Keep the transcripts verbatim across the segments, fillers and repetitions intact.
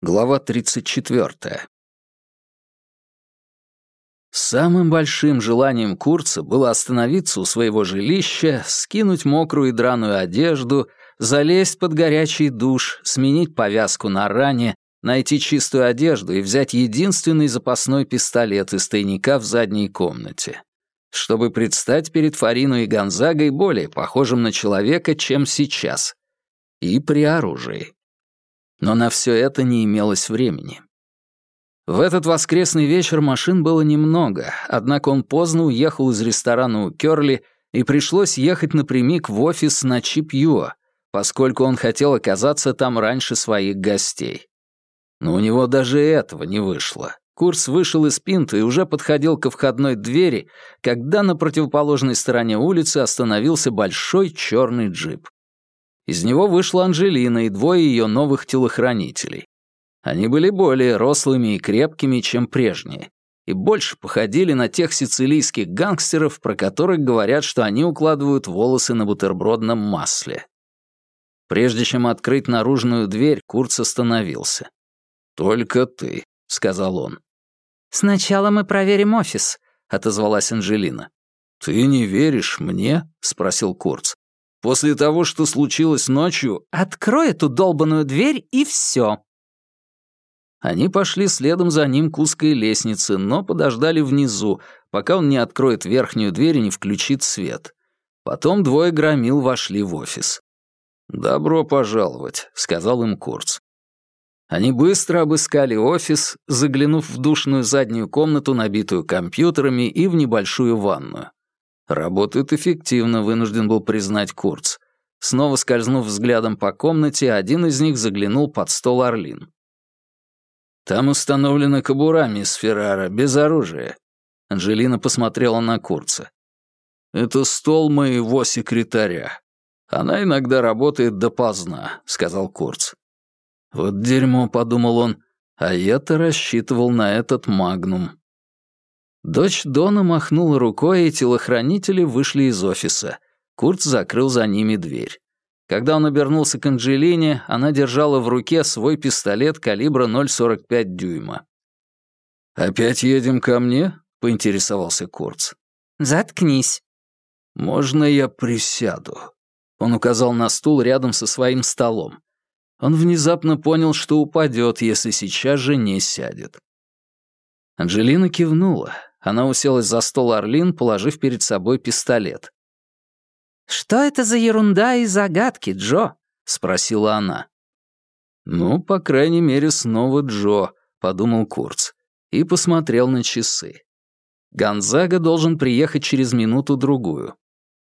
Глава тридцать четвёртая. Самым большим желанием Курца было остановиться у своего жилища, скинуть мокрую и драную одежду, залезть под горячий душ, сменить повязку на ране, найти чистую одежду и взять единственный запасной пистолет из тайника в задней комнате, чтобы предстать перед Фарино и Гонзагой более похожим на человека, чем сейчас, и при оружии. Но на все это не имелось времени. В этот воскресный вечер машин было немного, однако он поздно уехал из ресторана у Кёрли и пришлось ехать напрямик в офис на Чип-Юа, поскольку он хотел оказаться там раньше своих гостей. Но у него даже этого не вышло. Курц вышел из Пинто и уже подходил ко входной двери, когда на противоположной стороне улицы остановился большой черный джип. Из него вышла Анджелина и двое ее новых телохранителей. Они были более рослыми и крепкими, чем прежние, и больше походили на тех сицилийских гангстеров, про которых говорят, что они укладывают волосы на бутербродном масле. Прежде чем открыть наружную дверь, Курц остановился. «Только ты», — сказал он. «Сначала мы проверим офис», — отозвалась Анджелина. «Ты не веришь мне?» — спросил Курц. «После того, что случилось ночью...» «Открой эту долбаную дверь, и все». Они пошли следом за ним к узкой лестнице, но подождали внизу, пока он не откроет верхнюю дверь и не включит свет. Потом двое громил вошли в офис. «Добро пожаловать», — сказал им Курц. Они быстро обыскали офис, заглянув в душную заднюю комнату, набитую компьютерами, и в небольшую ванную. «Работает эффективно», — вынужден был признать Курц. Снова скользнув взглядом по комнате, один из них заглянул под стол Орлин. «Там установлена кобура, мисс Феррара, без оружия». Анджелина посмотрела на Курца. «Это стол моего секретаря. Она иногда работает допоздна», — сказал Курц. «Вот дерьмо», — подумал он, — «а я-то рассчитывал на этот магнум». Дочь Дона махнула рукой, и телохранители вышли из офиса. Курц закрыл за ними дверь. Когда он обернулся к Анджелине, она держала в руке свой пистолет калибра ноль сорок пять дюйма. «Опять едем ко мне?» — поинтересовался Курц. «Заткнись». «Можно я присяду?» Он указал на стул рядом со своим столом. Он внезапно понял, что упадет, если сейчас же не сядет. Анджелина кивнула. Она уселась за стол Орлин, положив перед собой пистолет. «Что это за ерунда и загадки, Джо?» — спросила она. «Ну, по крайней мере, снова Джо», — подумал Курц, и посмотрел на часы. Гонзага должен приехать через минуту-другую.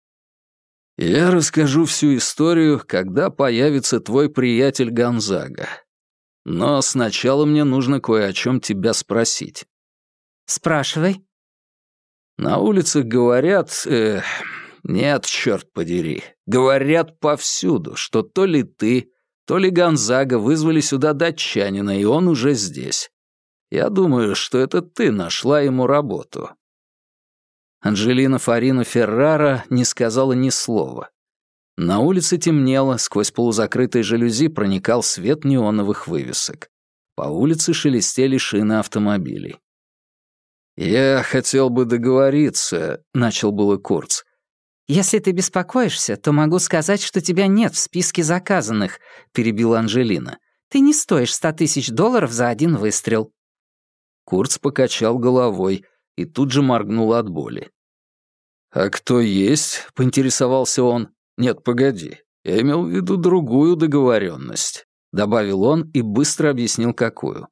«Я расскажу всю историю, когда появится твой приятель Гонзага. Но сначала мне нужно кое о чем тебя спросить». «Спрашивай». «На улицах говорят... Э, нет, черт подери. Говорят повсюду, что то ли ты, то ли Гонзага вызвали сюда датчанина, и он уже здесь. Я думаю, что это ты нашла ему работу». Анджелина Фарино Феррара не сказала ни слова. На улице темнело, сквозь полузакрытые жалюзи проникал свет неоновых вывесок. По улице шелестели шины автомобилей. «Я хотел бы договориться», — начал было Курц. «Если ты беспокоишься, то могу сказать, что тебя нет в списке заказанных», — перебила Анджелина. «Ты не стоишь ста тысяч долларов за один выстрел». Курц покачал головой и тут же моргнул от боли. «А кто есть?» — поинтересовался он. «Нет, погоди, я имел в виду другую договоренность», — добавил он и быстро объяснил, какую.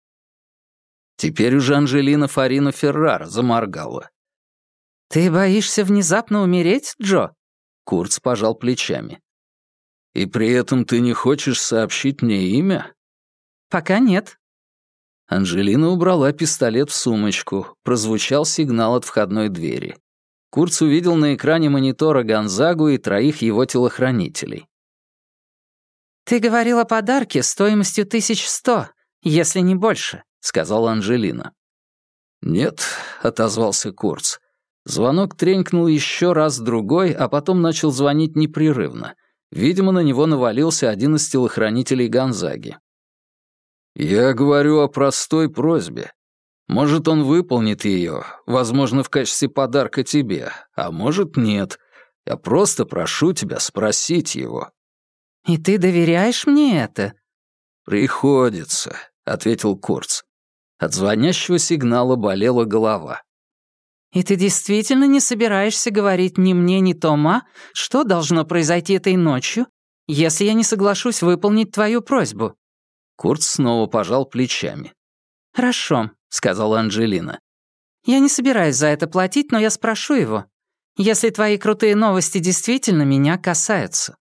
Теперь уже Анджелина Фарино Феррара заморгала. «Ты боишься внезапно умереть, Джо?» Курц пожал плечами. «И при этом ты не хочешь сообщить мне имя?» «Пока нет». Анджелина убрала пистолет в сумочку. Прозвучал сигнал от входной двери. Курц увидел на экране монитора Гонзагу и троих его телохранителей. «Ты говорил о подарке стоимостью тысяч сто, если не больше», — сказала Анджелина. «Нет», — отозвался Курц. Звонок тренькнул еще раз-другой, а потом начал звонить непрерывно. Видимо, на него навалился один из телохранителей Гонзаги. «Я говорю о простой просьбе. Может, он выполнит ее, возможно, в качестве подарка тебе, а может, нет. Я просто прошу тебя спросить его». «И ты доверяешь мне это?» «Приходится», — ответил Курц. От звонящего сигнала болела голова. «И ты действительно не собираешься говорить ни мне, ни Тома, что должно произойти этой ночью, если я не соглашусь выполнить твою просьбу?» Курц снова пожал плечами. «Хорошо», — сказала Анджелина. «Я не собираюсь за это платить, но я спрошу его, если твои крутые новости действительно меня касаются».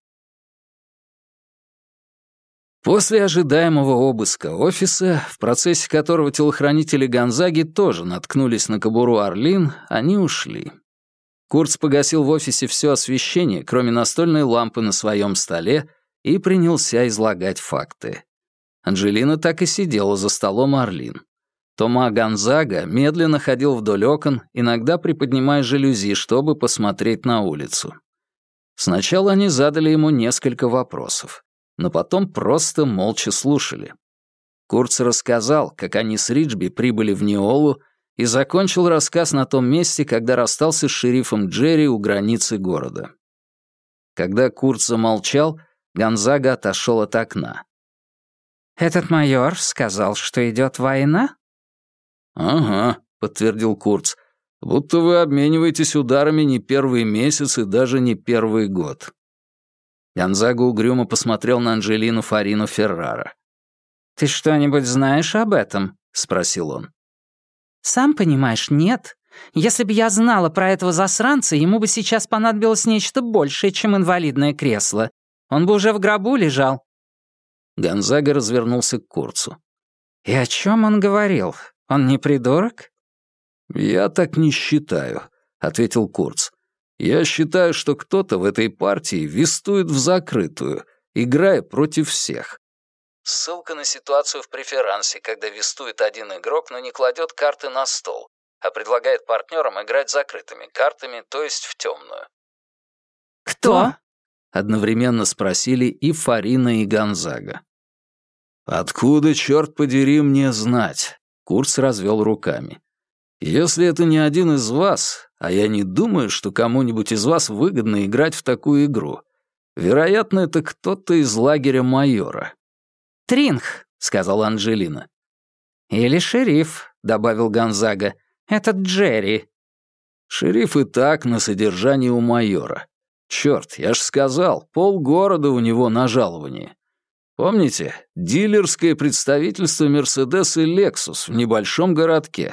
После ожидаемого обыска офиса, в процессе которого телохранители Гонзаги тоже наткнулись на кобуру Орлин, они ушли. Курц погасил в офисе все освещение, кроме настольной лампы на своем столе, и принялся излагать факты. Анджелина так и сидела за столом Орлин. Тома Гонзага медленно ходил вдоль окон, иногда приподнимая жалюзи, чтобы посмотреть на улицу. Сначала они задали ему несколько вопросов, но потом просто молча слушали. Курц рассказал, как они с Риджби прибыли в Неолу, и закончил рассказ на том месте, когда расстался с шерифом Джерри у границы города. Когда Курц замолчал, Гонзага отошел от окна. «Этот майор сказал, что идет война?» «Ага», — подтвердил Курц, — «будто вы обмениваетесь ударами не первый месяц и даже не первый год». Гонзага угрюмо посмотрел на Анджелину Фарину Феррара. «Ты что-нибудь знаешь об этом?» — спросил он. «Сам понимаешь, нет. Если бы я знала про этого засранца, ему бы сейчас понадобилось нечто большее, чем инвалидное кресло. Он бы уже в гробу лежал». Гонзага развернулся к Курцу. «И о чем он говорил? Он не придурок?» «Я так не считаю», — ответил Курц. «Я считаю, что кто-то в этой партии вестует в закрытую, играя против всех». Ссылка на ситуацию в преферансе, когда вестует один игрок, но не кладет карты на стол, а предлагает партнерам играть закрытыми картами, то есть в темную. «Кто?» — одновременно спросили и Фарина, и Гонзага. «Откуда, черт подери, мне знать?» — Курц развел руками. «Если это не один из вас, а я не думаю, что кому-нибудь из вас выгодно играть в такую игру, вероятно, это кто-то из лагеря майора». «Тринх», — сказала Анджелина. «Или шериф», — добавил Гонзага. «Этот Джерри». «Шериф и так на содержании у майора. Черт, я ж сказал, полгорода у него на жаловании. Помните, дилерское представительство «Мерседес» и «Лексус» в небольшом городке?»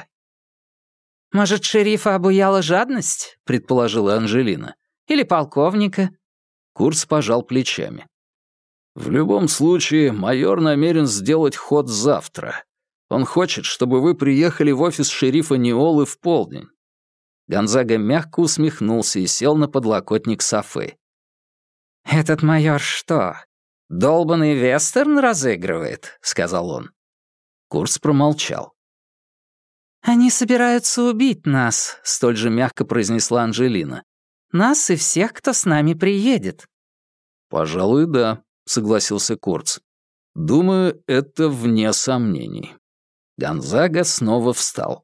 «Может, шерифа обуяла жадность?» — предположила Анджелина. «Или полковника?» Курц пожал плечами. «В любом случае, майор намерен сделать ход завтра. Он хочет, чтобы вы приехали в офис шерифа Неолы в полдень». Гонзага мягко усмехнулся и сел на подлокотник софы. «Этот майор что, долбанный вестерн разыгрывает?» — сказал он. Курц промолчал. «Они собираются убить нас», — столь же мягко произнесла Анджелина. «Нас и всех, кто с нами приедет». «Пожалуй, да», — согласился Курц. «Думаю, это вне сомнений». Гонзага снова встал.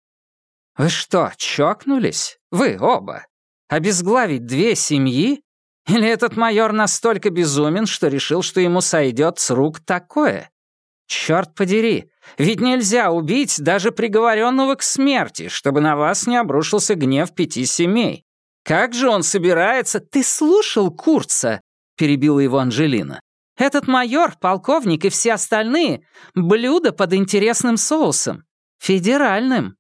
«Вы что, чокнулись? Вы оба? Обезглавить две семьи? Или этот майор настолько безумен, что решил, что ему сойдет с рук такое? Черт подери, ведь нельзя убить даже приговоренного к смерти, чтобы на вас не обрушился гнев пяти семей. Как же он собирается...» «Ты слушал Курца?» — перебила его Анджелина. «Этот майор, полковник и все остальные — блюдо под интересным соусом. Федеральным».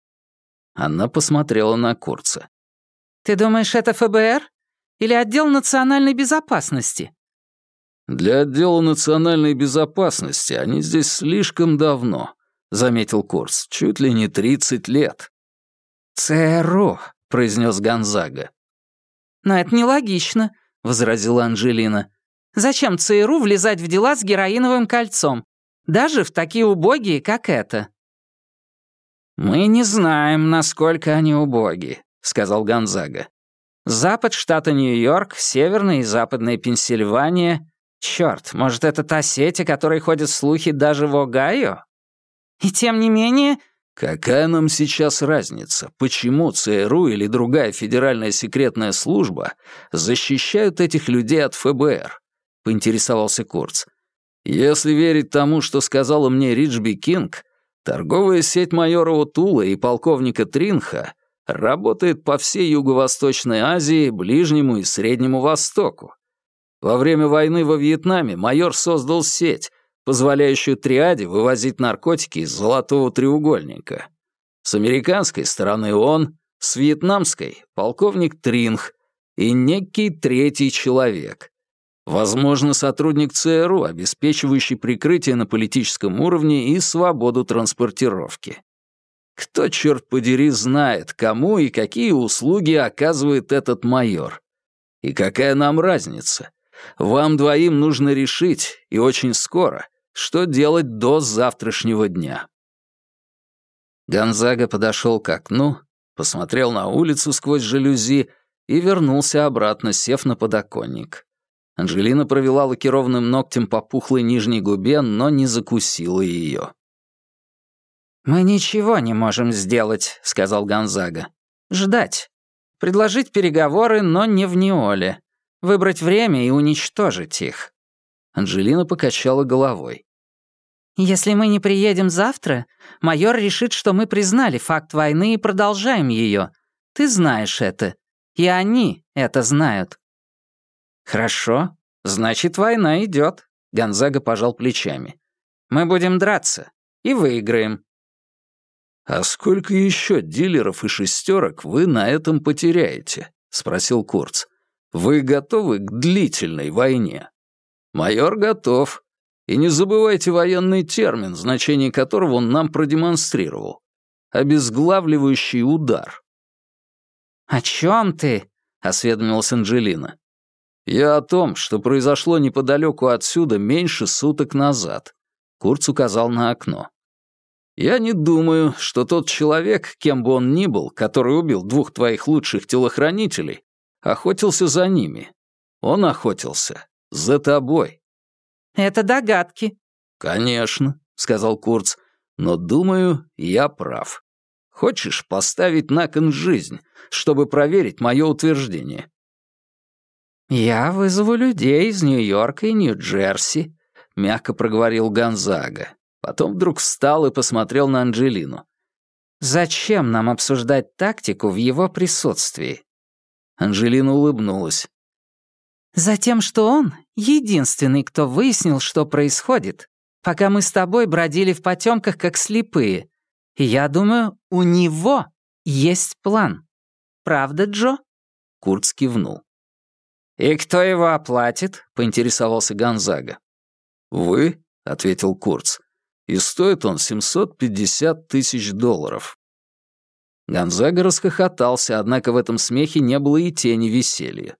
Она посмотрела на Курца. «Ты думаешь, это ФБР? Или отдел национальной безопасности?» «Для отдела национальной безопасности они здесь слишком давно», — заметил Курц, — «чуть ли не тридцать лет». «ЦРУ», — произнес Гонзага. «Но это нелогично», — возразила Анджелина. «Зачем ЦРУ влезать в дела с героиновым кольцом? Даже в такие убогие, как это». «Мы не знаем, насколько они убоги», — сказал Гонзага. «Запад штата Нью-Йорк, северная и западная Пенсильвания, Чёрт, может, это та сеть, о которой ходят слухи даже в Огайо? И тем не менее... Какая нам сейчас разница, почему ЦРУ или другая федеральная секретная служба защищают этих людей от ФБР? Поинтересовался Курц. Если верить тому, что сказала мне Риджби Кинг, торговая сеть майора Отула и полковника Тринха работает по всей Юго-Восточной Азии, Ближнему и Среднему Востоку. Во время войны во Вьетнаме майор создал сеть, позволяющую триаде вывозить наркотики из Золотого треугольника. С американской стороны он, с вьетнамской — полковник Тринх и некий третий человек. Возможно, сотрудник ЦРУ, обеспечивающий прикрытие на политическом уровне и свободу транспортировки. Кто, черт подери, знает, кому и какие услуги оказывает этот майор? И какая нам разница? Вам двоим нужно решить, и очень скоро, что делать до завтрашнего дня. Гонзага подошел к окну, посмотрел на улицу сквозь жалюзи и вернулся обратно, сев на подоконник. Анжелина провела лакированным ногтем по пухлой нижней губе, но не закусила ее. «Мы ничего не можем сделать», — сказал Гонзага. «Ждать. Предложить переговоры, но не в Неоле. Выбрать время и уничтожить их». Анжелина покачала головой. «Если мы не приедем завтра, майор решит, что мы признали факт войны и продолжаем ее. Ты знаешь это. И они это знают». «Хорошо. Значит, война идет», — Гонзага пожал плечами. «Мы будем драться. И выиграем». «А сколько еще дилеров и шестерок вы на этом потеряете?» — спросил Курц. «Вы готовы к длительной войне?» «Майор готов. И не забывайте военный термин, значение которого он нам продемонстрировал. Обезглавливающий удар». «О чем ты?» — осведомилась Анжелина. «Я о том, что произошло неподалеку отсюда меньше суток назад», — Курц указал на окно. «Я не думаю, что тот человек, кем бы он ни был, который убил двух твоих лучших телохранителей, охотился за ними. Он охотился за тобой». «Это догадки». «Конечно», — сказал Курц, — «но, думаю, я прав. Хочешь поставить на кон жизнь, чтобы проверить мое утверждение?» «Я вызову людей из Нью-Йорка и Нью-Джерси», — мягко проговорил Гонзага. Потом вдруг встал и посмотрел на Анжелину. «Зачем нам обсуждать тактику в его присутствии?» Анжелина улыбнулась. «Затем, что он единственный, кто выяснил, что происходит, пока мы с тобой бродили в потемках, как слепые. И я думаю, у него есть план. Правда, Джо?» Курц кивнул. «И кто его оплатит?» — поинтересовался Гонзага. «Вы», — ответил Курц, — «и стоит он семьсот пятьдесят тысяч долларов». Гонзага расхохотался, однако в этом смехе не было и тени веселья.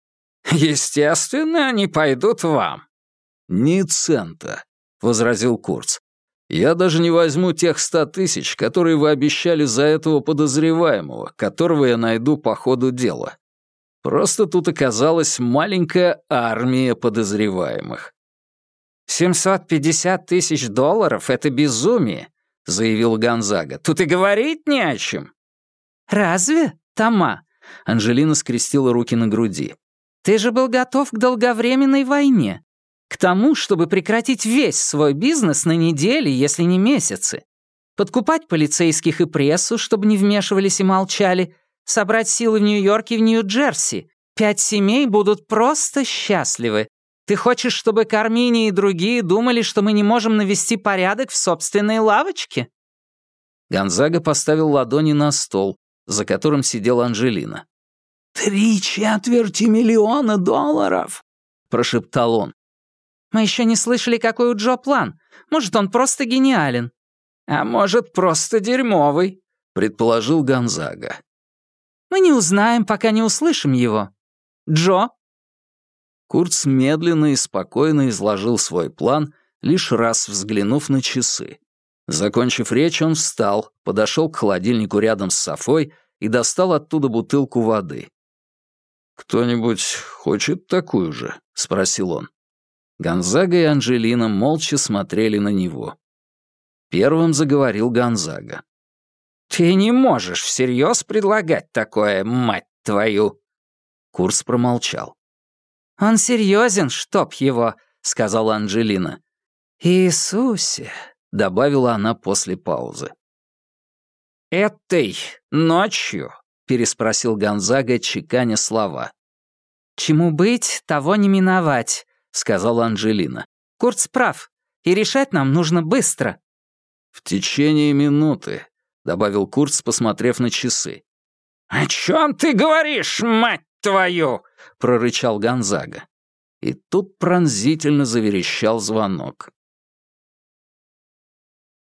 «Естественно, они пойдут вам». «Ни цента», — возразил Курц. «Я даже не возьму тех ста тысяч, которые вы обещали за этого подозреваемого, которого я найду по ходу дела. Просто тут оказалась маленькая армия подозреваемых». «семьсот пятьдесят тысяч долларов — это безумие», — заявил Гонзага. «Тут и говорить не о чем». «Разве, Тома?» — Анжелина скрестила руки на груди. «Ты же был готов к долговременной войне. К тому, чтобы прекратить весь свой бизнес на недели, если не месяцы. Подкупать полицейских и прессу, чтобы не вмешивались и молчали. Собрать силы в Нью-Йорке и в Нью-Джерси. Пять семей будут просто счастливы. Ты хочешь, чтобы Кармини и другие думали, что мы не можем навести порядок в собственной лавочке?» Гонзага поставил ладони на стол, за которым сидела Анжелина. «Три четверти миллиона долларов!» — прошептал он. «Мы еще не слышали, какой у Джо план. Может, он просто гениален. А может, просто дерьмовый», — предположил Гонзага. «Мы не узнаем, пока не услышим его. Джо?» Курц медленно и спокойно изложил свой план, лишь раз взглянув на часы. Закончив речь, он встал, подошел к холодильнику рядом с Софой и достал оттуда бутылку воды. «Кто-нибудь хочет такую же?» — спросил он. Гонзага и Анджелина молча смотрели на него. Первым заговорил Гонзага. «Ты не можешь всерьез предлагать такое, мать твою!» Курц промолчал. «Он серьезен, чтоб его», — сказала Анджелина. «Иисусе», — добавила она после паузы. «Этой ночью?» — переспросил Гонзага, чеканя слова. «Чему быть, того не миновать», — сказала Анджелина. «Курц прав, и решать нам нужно быстро». «В течение минуты», — добавил Курц, посмотрев на часы. «О чем ты говоришь, мать твою?» — прорычал Гонзага. И тут пронзительно заверещал звонок.